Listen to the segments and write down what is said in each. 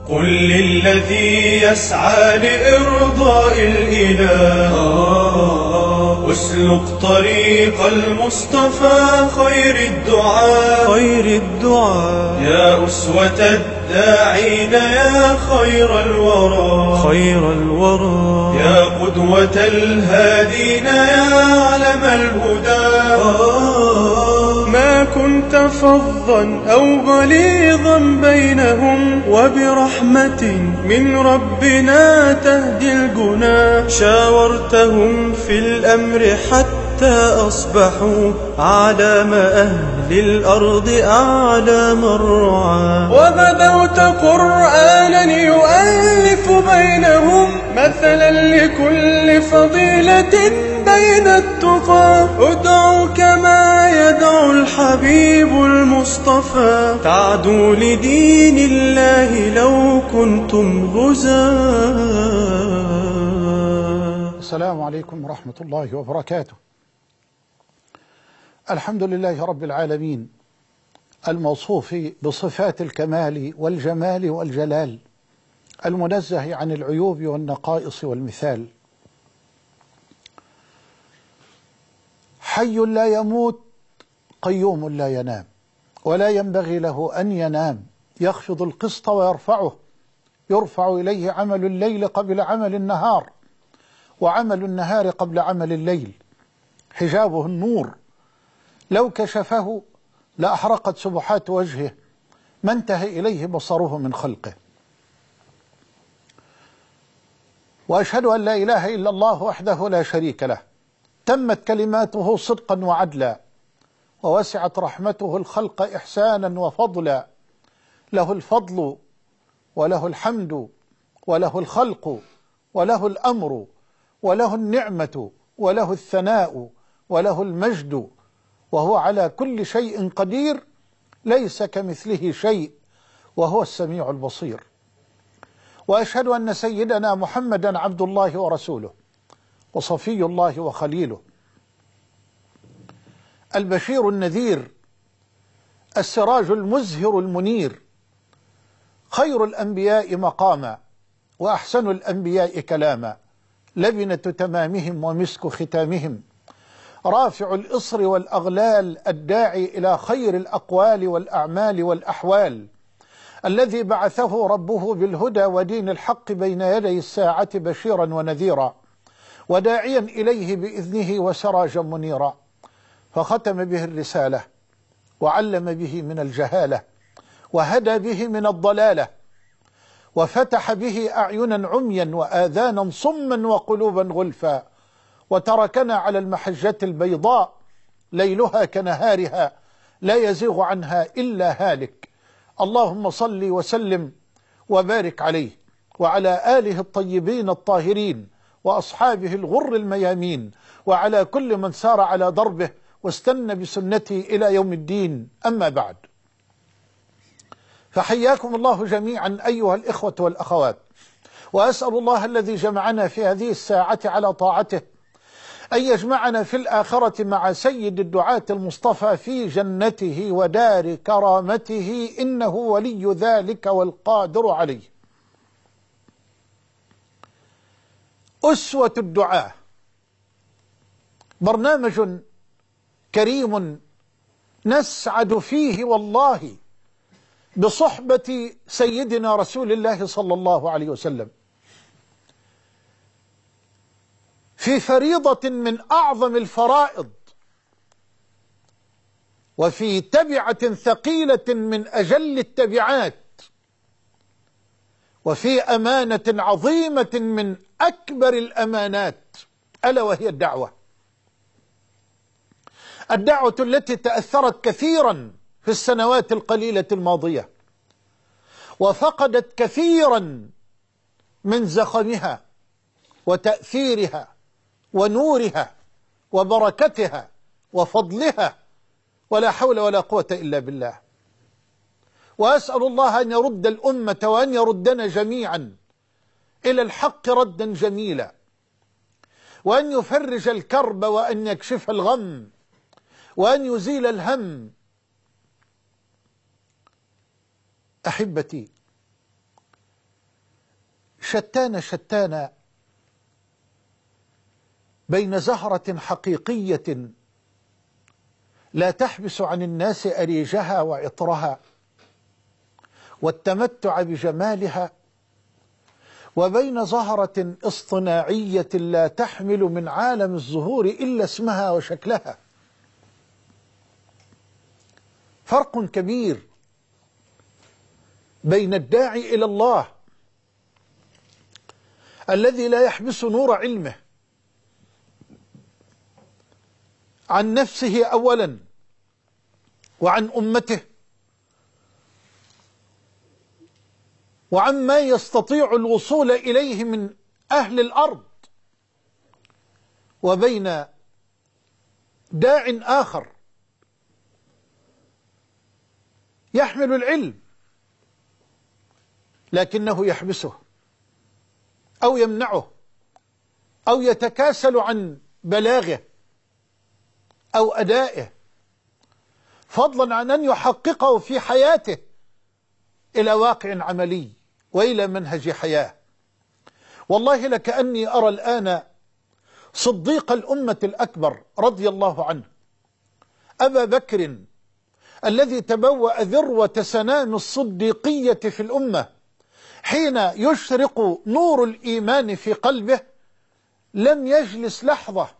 قل للذي يسعى لإرضاء الإله اسلك طريق المصطفى خير الدعاء يا أسوة الداعين يا خير الورى يا قدوة الهادين يا علم الهدى ما كنت فظا أو غليظا بينهم وبرحمة من ربنا تهدي الجنا شاورتهم في الأمر حتى أصبحوا علام أهل الأرض أعلام الرعاة وبدوت قرآنا يؤلف بينهم مثلا لكل فضيلة بين التقى ادعوا كما يدعو الحبيب المصطفى تعدوا لدين الله لو كنتم غزاة. السلام عليكم ورحمة الله وبركاته. الحمد لله رب العالمين الموصوف بصفات الكمال والجمال والجلال المنزه عن العيوب والنقائص والمثال، حي لا يموت قيوم لا ينام ولا ينبغي له أن ينام، يخفض القسط ويرفعه، يرفع إليه عمل الليل قبل عمل النهار وعمل النهار قبل عمل الليل، حجابه النور لو كشفه لأحرقت سبحات وجهه ما انتهى إليه بصره من خلقه. وأشهد أن لا إله إلا الله وحده لا شريك له، تمت كلماته صدقا وعدلا، ووسعت رحمته الخلق إحسانا وفضلا، له الفضل وله الحمد وله الخلق وله الأمر وله النعمة وله الثناء وله المجد، وهو على كل شيء قدير، ليس كمثله شيء وهو السميع البصير. وأشهد أن سيدنا محمدا عبد الله ورسوله وصفي الله وخليله، البشير النذير، السراج المزهر المنير، خير الأنبياء مقاما وأحسن الأنبياء كلاما، لبنة تمامهم ومسك ختامهم، رافع الإصر والأغلال، الداعي إلى خير الأقوال والأعمال والأحوال، الذي بعثه ربه بالهدى ودين الحق بين يدي الساعة بشيرا ونذيرا وداعيا إليه بإذنه وسراجا منيرا، فختم به الرسالة وعلم به من الجهالة وهدى به من الضلالة وفتح به أعينا عميا وآذانا صما وقلوبا غلفا، وتركنا على المحجة البيضاء ليلها كنهارها لا يزيغ عنها إلا هالك. اللهم صل وسلم وبارك عليه وعلى آله الطيبين الطاهرين وأصحابه الغر الميامين وعلى كل من سار على دربه واستنى بسنته إلى يوم الدين. أما بعد، فحياكم الله جميعا أيها الإخوة والأخوات، وأسأل الله الذي جمعنا في هذه الساعة على طاعته أن يجمعنا في الآخرة مع سيد الدعاة المصطفى في جنته ودار كرامته، إنه ولي ذلك والقادر عليه. أسوة الدعاة برنامج كريم نسعد فيه والله بصحبة سيدنا رسول الله صلى الله عليه وسلم في فريضة من أعظم الفرائض، وفي تبعة ثقيلة من أجل التبعات، وفي أمانة عظيمة من أكبر الأمانات، ألا وهي الدعوة التي تأثرت كثيرا في السنوات القليلة الماضية وفقدت كثيرا من زخمها وتأثيرها ونورها وبركتها وفضلها، ولا حول ولا قوة إلا بالله. وأسأل الله أن يرد الأمة وأن يردنا جميعا إلى الحق ردا جميلا، وأن يفرج الكرب وأن يكشف الغم وأن يزيل الهم. أحبتي، شتان بين زهرة حقيقية لا تحبس عن الناس أريجها وعطرها والتمتع بجمالها، وبين زهرة اصطناعية لا تحمل من عالم الزهور إلا اسمها وشكلها. فرق كبير بين الداعي إلى الله الذي لا يحبس نور علمه عن نفسه أولا وعن أمته وعما يستطيع الوصول إليه من أهل الأرض، وبين داع آخر يحمل العلم لكنه يحبسه أو يمنعه أو يتكاسل عن بلاغه أو أدائه، فضلا عن أن يحققه في حياته إلى واقع عملي وإلى منهج حياة. والله لكأني أرى الآن صديق الأمة الأكبر رضي الله عنه أبا بكر الذي تبوأ ذروة سنام الصديقية في الأمة، حين يشرق نور الإيمان في قلبه لم يجلس لحظة،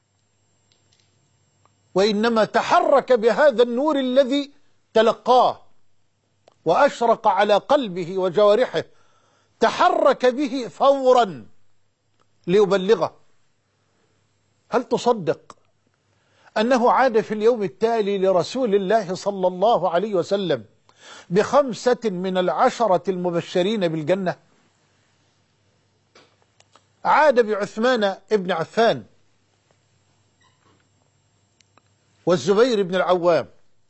وإنما تحرك بهذا النور الذي تلقاه وأشرق على قلبه وجوارحه، تحرك به فورا ليبلغه. هل تصدق أنه عاد في اليوم التالي لرسول الله صلى الله عليه وسلم ب5 من ال10 المبشرين بالجنة؟ عاد بعثمان ابن عفان والزبير بن العوام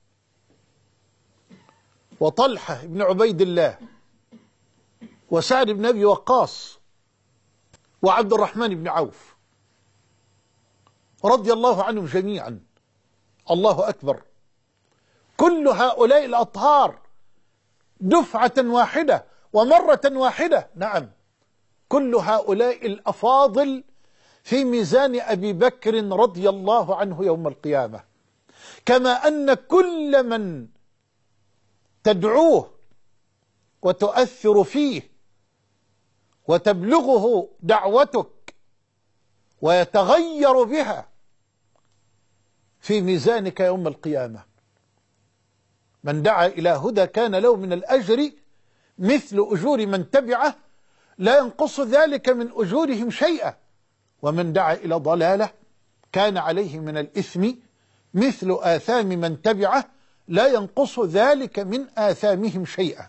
وطلحة بن عبيد الله وسعد بن أبي وقاص وعبد الرحمن بن عوف رضي الله عنهم جميعا. الله أكبر، كل هؤلاء الأطهار دفعة واحدة ومرة واحدة، نعم، كل هؤلاء الأفاضل في ميزان أبي بكر رضي الله عنه يوم القيامة، كما أن كل من تدعوه وتؤثر فيه وتبلغه دعوتك ويتغير بها في ميزانك يوم القيامة. من دعا إلى هدى كان له من الأجر مثل أجور من تبعه لا ينقص ذلك من أجورهم شيئا، ومن دعا إلى ضلالة كان عليه من الإثم مثل آثام من تبعه لا ينقص ذلك من آثامهم شيئا.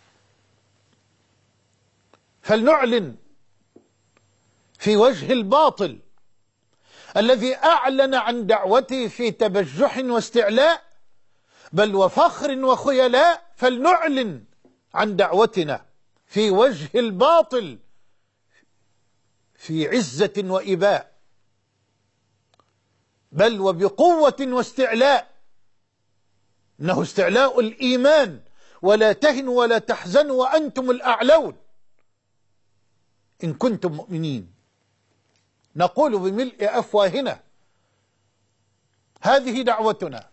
فلنعلن في وجه الباطل الذي أعلن عن دعوته في تبجح واستعلاء بل وفخر وخيلاء، فلنعلن عن دعوتنا في وجه الباطل في عزة وإباء بل وبقوة واستعلاء، إنه استعلاء الإيمان، ولا تهنوا ولا تحزنوا وأنتم الأعلون إن كنتم مؤمنين. نقول بملء أفواهنا هذه دعوتنا،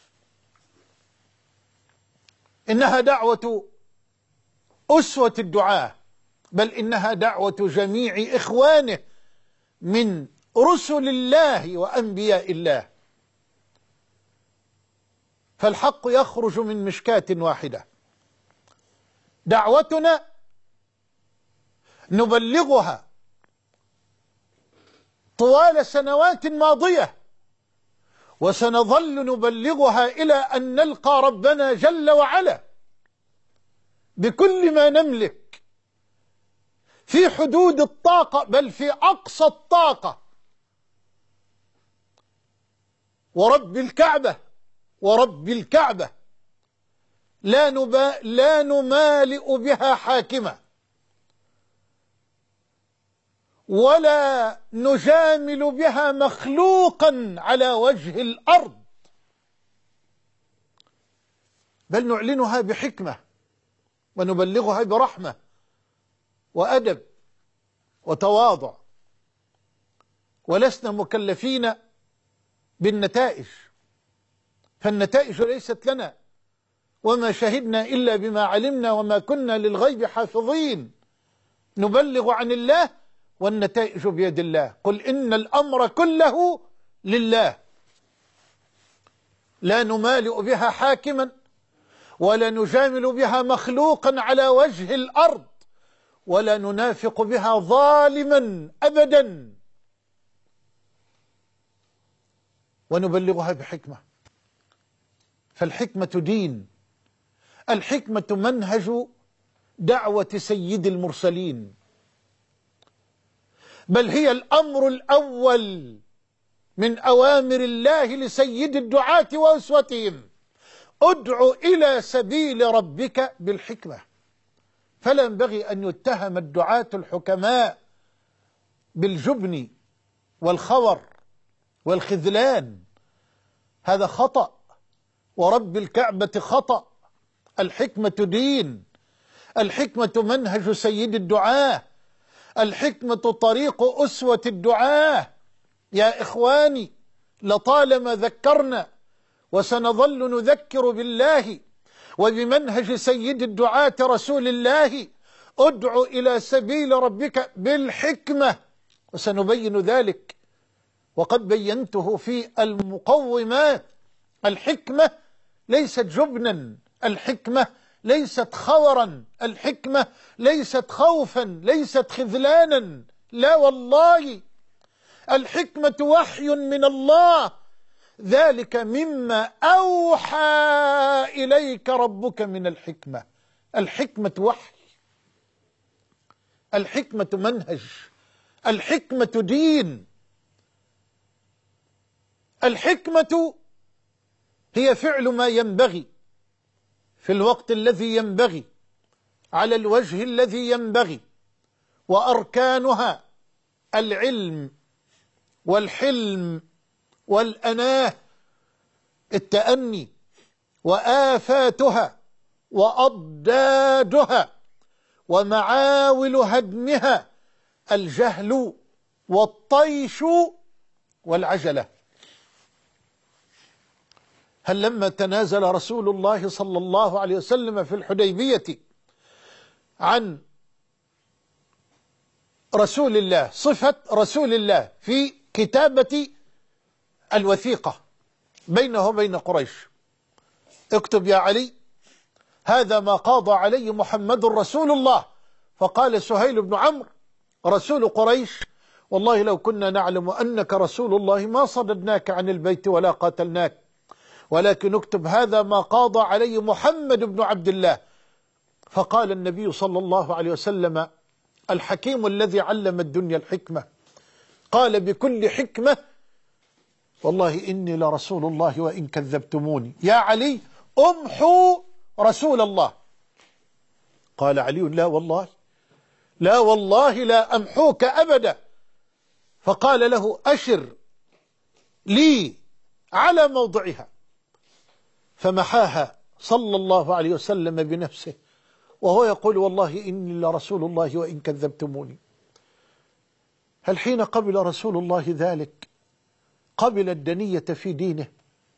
إنها دعوة أسوة الدعاة، بل إنها دعوة جميع إخوانه من رسل الله وأنبياء الله. فالحق يخرج من مشكاة واحدة، دعوتنا نبلغها طوال سنوات ماضية وسنظل نبلغها إلى أن نلقى ربنا جل وعلا بكل ما نملك في حدود الطاقة بل في أقصى الطاقة. ورب الكعبة لا نمالئ بها حاكمة ولا نجامل بها مخلوقا على وجه الأرض، بل نعلنها بحكمة ونبلغها برحمة وأدب وتواضع، ولسنا مكلفين بالنتائج، فالنتائج ليست لنا، وما شهدنا إلا بما علمنا وما كنا للغيب حافظين، نبلغ عن الله والنتائج بيد الله. قل إن الأمر كله لله، لا نمالئ بها حاكما ولا نجامل بها مخلوقا على وجه الأرض ولا ننافق بها ظالما أبدا، ونبلغها بحكمة. فالحكمة دين، الحكمة منهج دعوة سيد المرسلين، بل هي الأمر الأول من أوامر الله لسيد الدعاة وأسوتهم: ادع إلى سبيل ربك بالحكمة. فلا ينبغي أن يتهم الدعاة الحكماء بالجبن والخور والخذلان، هذا خطأ، ورب الكعبة خطأ. الحكمة دين، الحكمة منهج سيد الدعاة، الحكمة طريق أسوة الدعاة. يا إخواني، لطالما ذكرنا وسنظل نذكر بالله وبمنهج سيد الدعاة رسول الله: ادع إلى سبيل ربك بالحكمة، وسنبين ذلك وقد بينته في المقومات. الحكمة ليست جبنا، الحكمة ليست خورا، الحكمة ليست خوفا، ليست خذلانا، لا والله، الحكمة وحي من الله، ذلك مما أوحى إليك ربك من الحكمة. الحكمة وحي، الحكمة منهج، الحكمة دين. الحكمة هي فعل ما ينبغي في الوقت الذي ينبغي على الوجه الذي ينبغي، وأركانها العلم والحلم والأناه، التأني، وآفاتها وأضدادها ومعاول هدمها الجهل والطيش والعجلة. هل لما تنازل رسول الله صلى الله عليه وسلم في الحديبية عن رسول الله، صفة رسول الله في كتابة الوثيقة بينه وبين قريش: اكتب يا علي هذا ما قاضى عليه محمد رسول الله. فقال سهيل بن عمرو رسول قريش: والله لو كنا نعلم أنك رسول الله ما صددناك عن البيت ولا قاتلناك، ولكن اكتب هذا ما قاضى عليه محمد بن عبد الله. فقال النبي صلى الله عليه وسلم: الحكيم الذي علم الدنيا الحكمة قال بكل حكمة: والله إني لرسول الله وإن كذبتموني. يا علي امحوا رسول الله. قال علي: لا والله، لا والله لا أمحوك أبدا. فقال له: أشر لي على موضعها. فمحاها صلى الله عليه وسلم بنفسه وهو يقول: والله إني لرسول الله وإن كذبتموني. هل حين قبل رسول الله ذلك قبل الدنية في دينه؟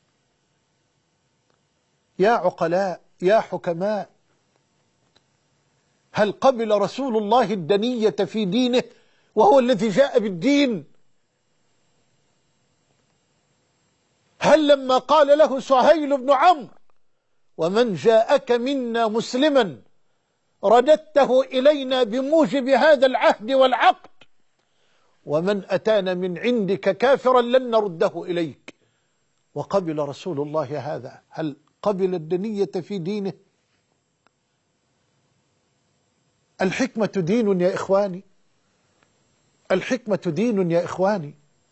يا عقلاء، يا حكماء، هل قبل رسول الله الدنية في دينه وهو الذي جاء بالدين؟ هل لما قال له سهيل بن عمرو: ومن جاءك منا مسلما رددته إلينا بموجب هذا العهد والعقد، ومن أتانا من عندك كافرا لن نرده إليك، وقبل رسول الله هذا، هل قبل الدنية في دينه؟ الحكمة دين يا إخواني، الحكمة دين يا إخواني.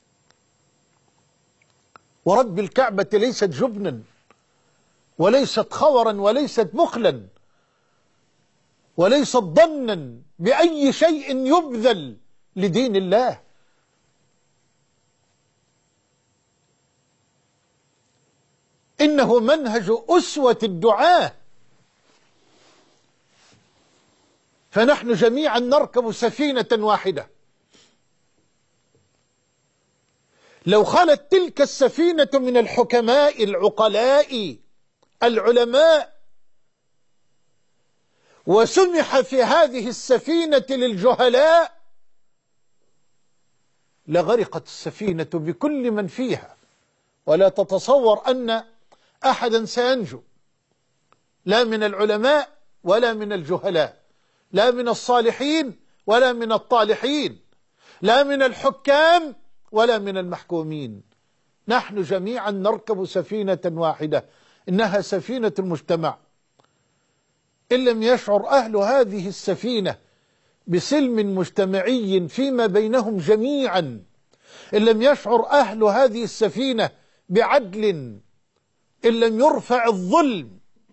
ورب الكعبة ليست جبنا وليست خورا وليست بخلا وليست ظنا بأي شيء يبذل لدين الله. إنه منهج أسوة الدعاة، فنحن جميعا نركب سفينة واحدة لو خلت تلك السفينة من الحكماء العقلاء العلماء وسمح في هذه السفينة للجهلاء لغرقت السفينة بكل من فيها، ولا تتصور أن أحدا سينجو، لا من العلماء ولا من الجهلاء، لا من الصالحين ولا من الطالحين، لا من الحكام ولا من المحكومين. نحن جميعا نركب سفينة واحدة، إنها سفينة المجتمع. إن لم يشعر أهل هذه السفينة بسلم مجتمعي فيما بينهم جميعا، إن لم يشعر أهل هذه السفينة بعدل، إن لم يرفع الظلم،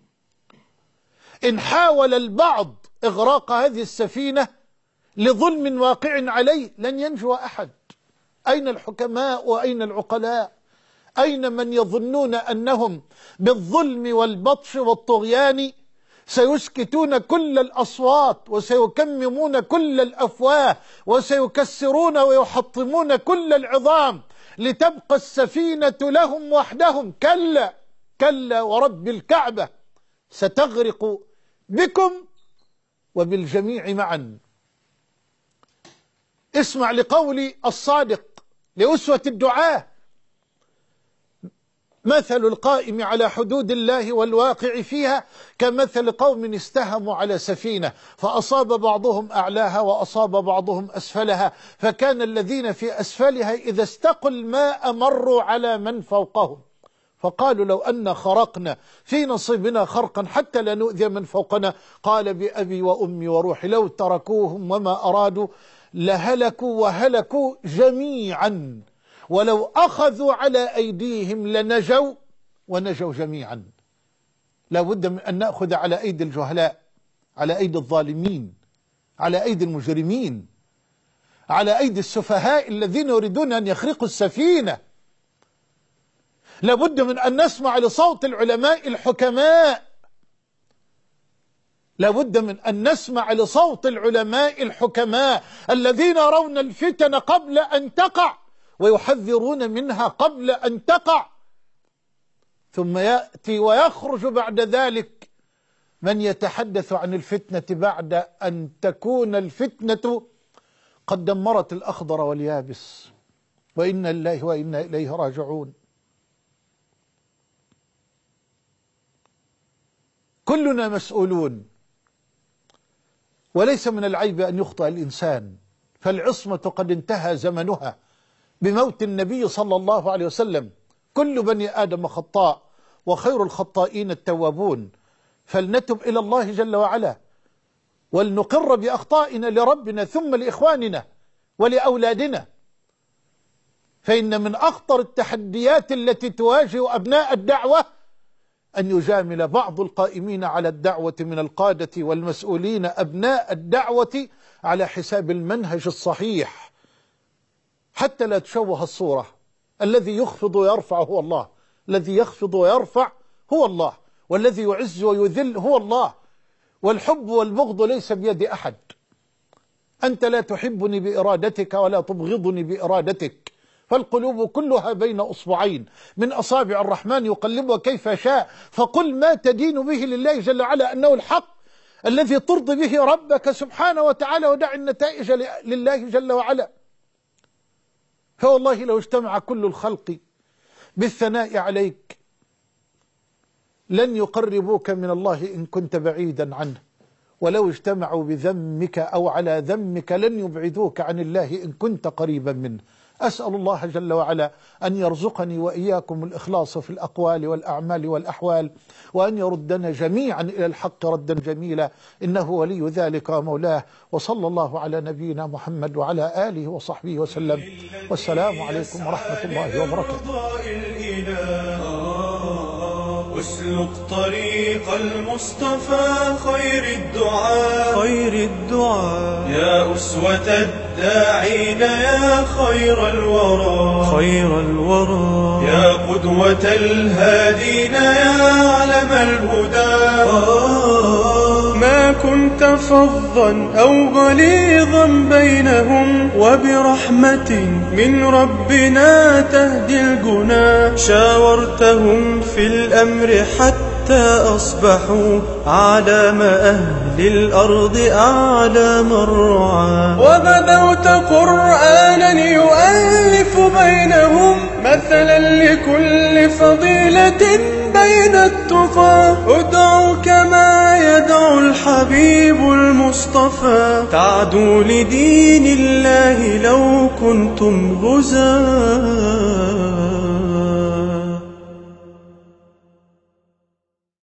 إن حاول البعض إغراق هذه السفينة لظلم واقع عليه، لن ينجو أحد. أين الحكماء وأين العقلاء؟ أين من يظنون أنهم بالظلم والبطش والطغيان سيسكتون كل الأصوات وسيكممون كل الأفواه وسيكسرون ويحطمون كل العظام لتبقى السفينة لهم وحدهم؟ كلا كلا ورب الكعبة، ستغرق بكم وبالجميع معا. اسمع لقول الصادق لأسوة الدعاة: مثل القائم على حدود الله والواقع فيها كمثل قوم استهموا على سفينة فأصاب بعضهم أعلاها وأصاب بعضهم أسفلها، فكان الذين في أسفلها إذا استقوا الماء مروا على من فوقهم فقالوا لو أن خرقنا في نصيبنا خرقا حتى لا نؤذي من فوقنا. قال بأبي وأمي وروحي لو تركوهم وما أرادوا لهلكوا وهلكوا جميعا، ولو أخذوا على أيديهم لنجوا ونجوا جميعا. لا بد من أن نأخذ على أيدي الجهلاء، على أيدي الظالمين، على أيدي المجرمين، على أيدي السفهاء الذين يريدون أن يخرقوا السفينة. لا بد من أن نسمع لصوت العلماء الحكماء، لا بد من أن نسمع لصوت العلماء الحكماء الذين يرون الفتن قبل أن تقع ويحذرون منها قبل أن تقع، ثم يأتي ويخرج بعد ذلك من يتحدث عن الفتنة بعد أن تكون الفتنة قد دمرت الأخضر واليابس. وإنا لله وإنا إليه راجعون. كلنا مسؤولون، وليس من العيب أن يخطئ الإنسان، فالعصمة قد انتهى زمنها بموت النبي صلى الله عليه وسلم: كل بني آدم خطاء وخير الخطائين التوابون. فلنتب إلى الله جل وعلا ولنقر بأخطائنا لربنا ثم لإخواننا ولأولادنا. فإن من أخطر التحديات التي تواجه أبناء الدعوة أن يجامل بعض القائمين على الدعوة من القادة والمسؤولين أبناء الدعوة على حساب المنهج الصحيح، حتى لا تشوه الصورة. الذي يخفض ويرفع هو الله، الذي يخفض ويرفع هو الله، والذي يعز ويذل هو الله. والحب والبغض ليس بيد أحد. أنت لا تحبني بإرادتك ولا تبغضني بإرادتك، فالقلوب كلها بين أصبعين من أصابع الرحمن يقلبها كيف شاء. فقل ما تدين به لله جل وعلا أنه الحق الذي ترضي به ربك سبحانه وتعالى، ودع النتائج لله جل وعلا. فوالله لو اجتمع كل الخلق بالثناء عليك لن يقربوك من الله إن كنت بعيدا عنه، ولو اجتمعوا بذمك أو على ذمك لن يبعدوك عن الله إن كنت قريبا منه. أسأل الله جل وعلا أن يرزقني وإياكم الإخلاص في الأقوال والأعمال والأحوال، وأن يردنا جميعا إلى الحق ردا جميلا، إنه ولي ذلك ومولاه. وصلى الله على نبينا محمد وعلى آله وصحبه وسلم، والسلام عليكم ورحمة الله وبركاته. واسلك طريق المصطفى خير الدعاء يا أسوة الداعين يا خير الورى يا قدوة الهادين يا علم الهدى. ما كنت فظا أو غليظا بينهم، وبرحمة من ربنا تهدي الجنا. شاورتهم في الأمر حتى أصبحوا أعلام أهل الأرض أعلام الرعاة. وبدوت قرآنا يؤلف بينهم مثلا لكل فضيلة بين التقى. ادعوا كما يدعو الحبيب المصطفى، تعدوا لدين الله لو كنتم غزاة.